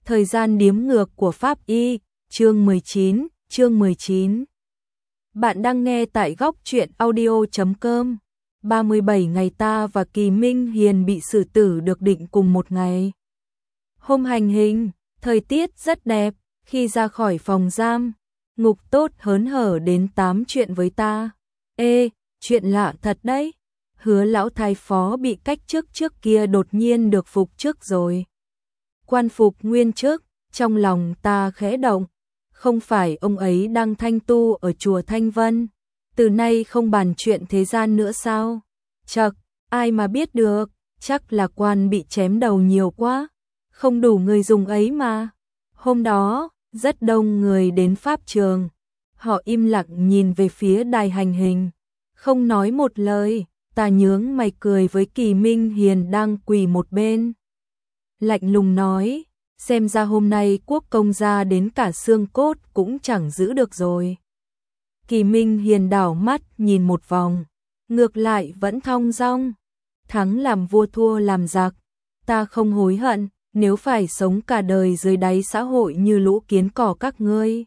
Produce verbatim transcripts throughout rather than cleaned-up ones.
Thời gian điếm ngược của Pháp Y, chương mười chín, chương mười chín. Bạn đang nghe tại góc truyện audio chấm com. ba mươi bảy ngày ta và Kỳ Minh Hiền bị xử tử được định cùng một ngày. Hôm hành hình, thời tiết rất đẹp, khi ra khỏi phòng giam, Ngục Tốt hớn hở đến tám chuyện với ta. Ê, chuyện lạ thật đấy. Hứa lão thái phó bị cách chức trước kia đột nhiên được phục chức rồi. Quan phục nguyên chức, trong lòng ta khẽ động, không phải ông ấy đang thanh tu ở chùa Thanh Vân, từ nay không bàn chuyện thế gian nữa sao? Chậc, ai mà biết được, chắc là quan bị chém đầu nhiều quá, không đủ người dùng ấy mà. Hôm đó, rất đông người đến pháp trường, họ im lặng nhìn về phía đài hành hình, không nói một lời. Ta nhướng mày cười với Kỳ Minh Hiền đang quỳ một bên. Lạnh lùng nói, xem ra hôm nay quốc công gia đến cả xương cốt cũng chẳng giữ được rồi. Kỳ Minh Hiền đảo mắt nhìn một vòng, ngược lại vẫn thong dong. Thắng làm vua thua làm giặc, ta không hối hận, nếu phải sống cả đời dưới đáy xã hội như lũ kiến cỏ các ngươi.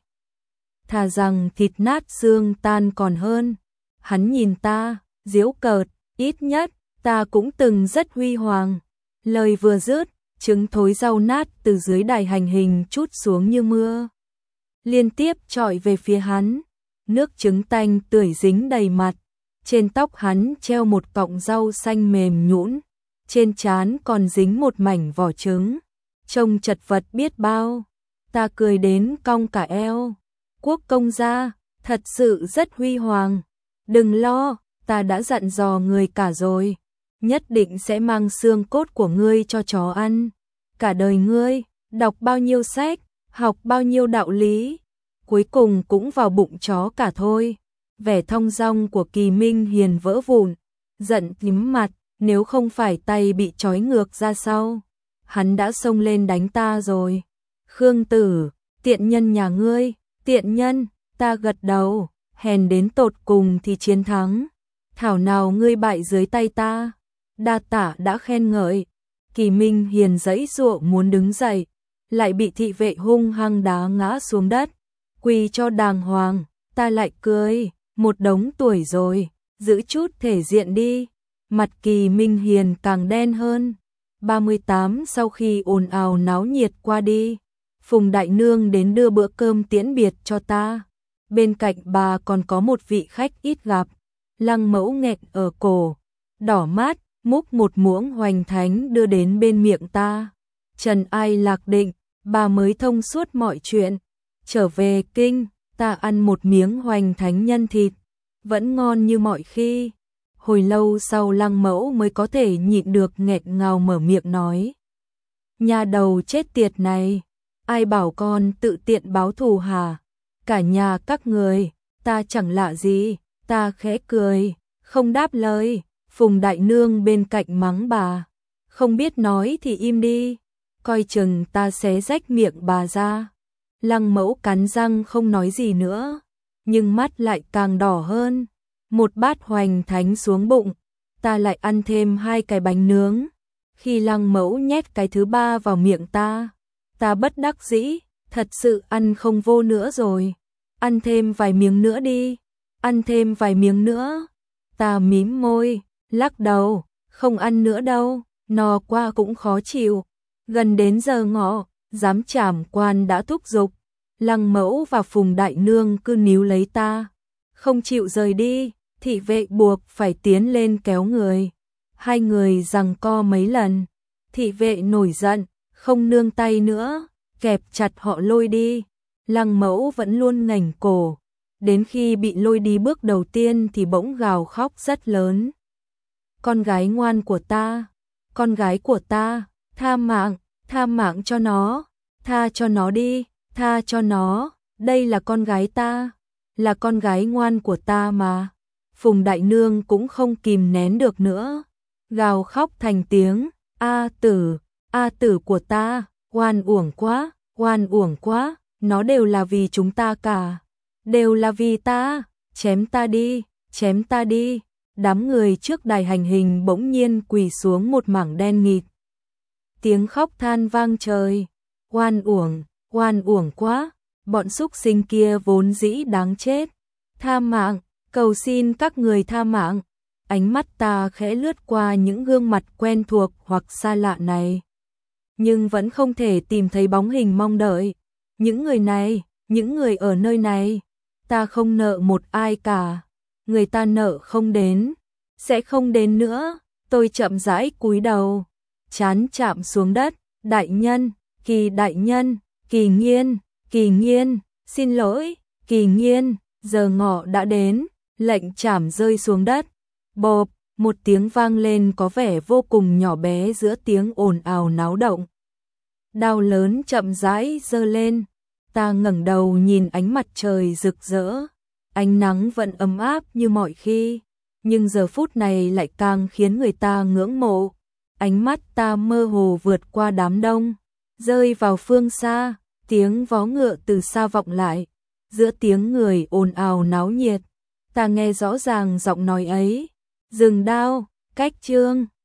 Thà rằng thịt nát xương tan còn hơn. Hắn nhìn ta, giễu cợt. Ít nhất, ta cũng từng rất huy hoàng. Lời vừa dứt, trứng thối rau nát từ dưới đài hành hình trút xuống như mưa. Liên tiếp chọi về phía hắn. Nước trứng tanh tưởi dính đầy mặt. Trên tóc hắn treo một cọng rau xanh mềm nhũn. Trên trán còn dính một mảnh vỏ trứng. Trông chật vật biết bao. Ta cười đến cong cả eo. Quốc công gia, thật sự rất huy hoàng. Đừng lo. Ta đã dặn dò người cả rồi, nhất định sẽ mang xương cốt của ngươi cho chó ăn. Cả đời ngươi, đọc bao nhiêu sách, học bao nhiêu đạo lý, cuối cùng cũng vào bụng chó cả thôi. Vẻ thong dong của Kỳ Minh Hiền vỡ vụn, giận tím mặt, nếu không phải tay bị trói ngược ra sau, hắn đã xông lên đánh ta rồi. Khương Tử, tiện nhân nhà ngươi, tiện nhân, ta gật đầu, hèn đến tột cùng thì chiến thắng. Thảo nào ngươi bại dưới tay ta, đa tả đã khen ngợi. Kỳ Minh Hiền giãy giụa muốn đứng dậy, lại bị thị vệ hung hăng đá ngã xuống đất, quỳ cho đàng hoàng. Ta lại cười, một đống tuổi rồi, giữ chút thể diện đi. Mặt Kỳ Minh Hiền càng đen hơn. ba mươi tám sau khi ồn ào náo nhiệt qua đi, Phùng Đại Nương đến đưa bữa cơm tiễn biệt cho ta. Bên cạnh bà còn có một vị khách ít gặp. Lăng Mẫu nghẹt ở cổ, đỏ mắt, múc một muỗng hoành thánh đưa đến bên miệng ta. Trần ai lạc định, bà mới thông suốt mọi chuyện. Trở về kinh, ta ăn một miếng hoành thánh nhân thịt, vẫn ngon như mọi khi. Hồi lâu sau Lăng Mẫu mới có thể nhịn được nghẹt ngào mở miệng nói. Nhà đầu chết tiệt này, ai bảo con tự tiện báo thù hả? Cả nhà các người, ta chẳng lạ gì. Ta khẽ cười, không đáp lời. Phùng Đại Nương bên cạnh mắng bà. Không biết nói thì im đi, coi chừng ta xé rách miệng bà ra. Lăng Mẫu cắn răng không nói gì nữa, nhưng mắt lại càng đỏ hơn. Một bát hoành thánh xuống bụng, ta lại ăn thêm hai cái bánh nướng. Khi Lăng Mẫu nhét cái thứ ba vào miệng ta, ta bất đắc dĩ, thật sự ăn không vô nữa rồi. Ăn thêm vài miếng nữa đi. Ăn thêm vài miếng nữa. Ta mím môi, lắc đầu, không ăn nữa đâu, no qua cũng khó chịu. Gần đến giờ ngọ, giám trảm quan đã thúc giục. Lăng Mẫu và Phùng Đại Nương cứ níu lấy ta, không chịu rời đi. Thị vệ buộc phải tiến lên kéo người. Hai người giằng co mấy lần. Thị vệ nổi giận, không nương tay nữa, kẹp chặt họ lôi đi. Lăng Mẫu vẫn luôn ngẩng cổ. Đến khi bị lôi đi bước đầu tiên thì bỗng gào khóc rất lớn. Con gái ngoan của ta, con gái của ta, tha mạng, tha mạng cho nó, tha cho nó đi, tha cho nó, đây là con gái ta, là con gái ngoan của ta mà. Phùng Đại Nương cũng không kìm nén được nữa, gào khóc thành tiếng, A Tử, A Tử của ta, oan uổng quá, oan uổng quá, nó đều là vì chúng ta cả. Đều là vì ta, chém ta đi, chém ta đi. Đám người trước đài hành hình bỗng nhiên quỳ xuống một mảng đen nghịt. Tiếng khóc than vang trời. Oan uổng, oan uổng quá, bọn súc sinh kia vốn dĩ đáng chết. Tha mạng, cầu xin các người tha mạng. Ánh mắt ta khẽ lướt qua những gương mặt quen thuộc hoặc xa lạ này, nhưng vẫn không thể tìm thấy bóng hình mong đợi. Những người này, những người ở nơi này, ta không nợ một ai cả. Người ta nợ không đến, sẽ không đến nữa. Tôi chậm rãi cúi đầu, trán chạm xuống đất. Đại nhân, Kỳ đại nhân, Kỳ Nghiên, Kỳ Nghiên, xin lỗi, Kỳ Nghiên. Giờ ngọ đã đến, lệnh trảm rơi xuống đất. Bộp, một tiếng vang lên có vẻ vô cùng nhỏ bé giữa tiếng ồn ào náo động. Đao lớn chậm rãi giơ lên, ta ngẩng đầu nhìn ánh mặt trời rực rỡ. Ánh nắng vẫn ấm áp như mọi khi, nhưng giờ phút này lại càng khiến người ta ngưỡng mộ. Ánh mắt ta mơ hồ vượt qua đám đông, rơi vào phương xa, tiếng vó ngựa từ xa vọng lại. Giữa tiếng người ồn ào náo nhiệt, ta nghe rõ ràng giọng nói ấy. Dừng đao, cách chương.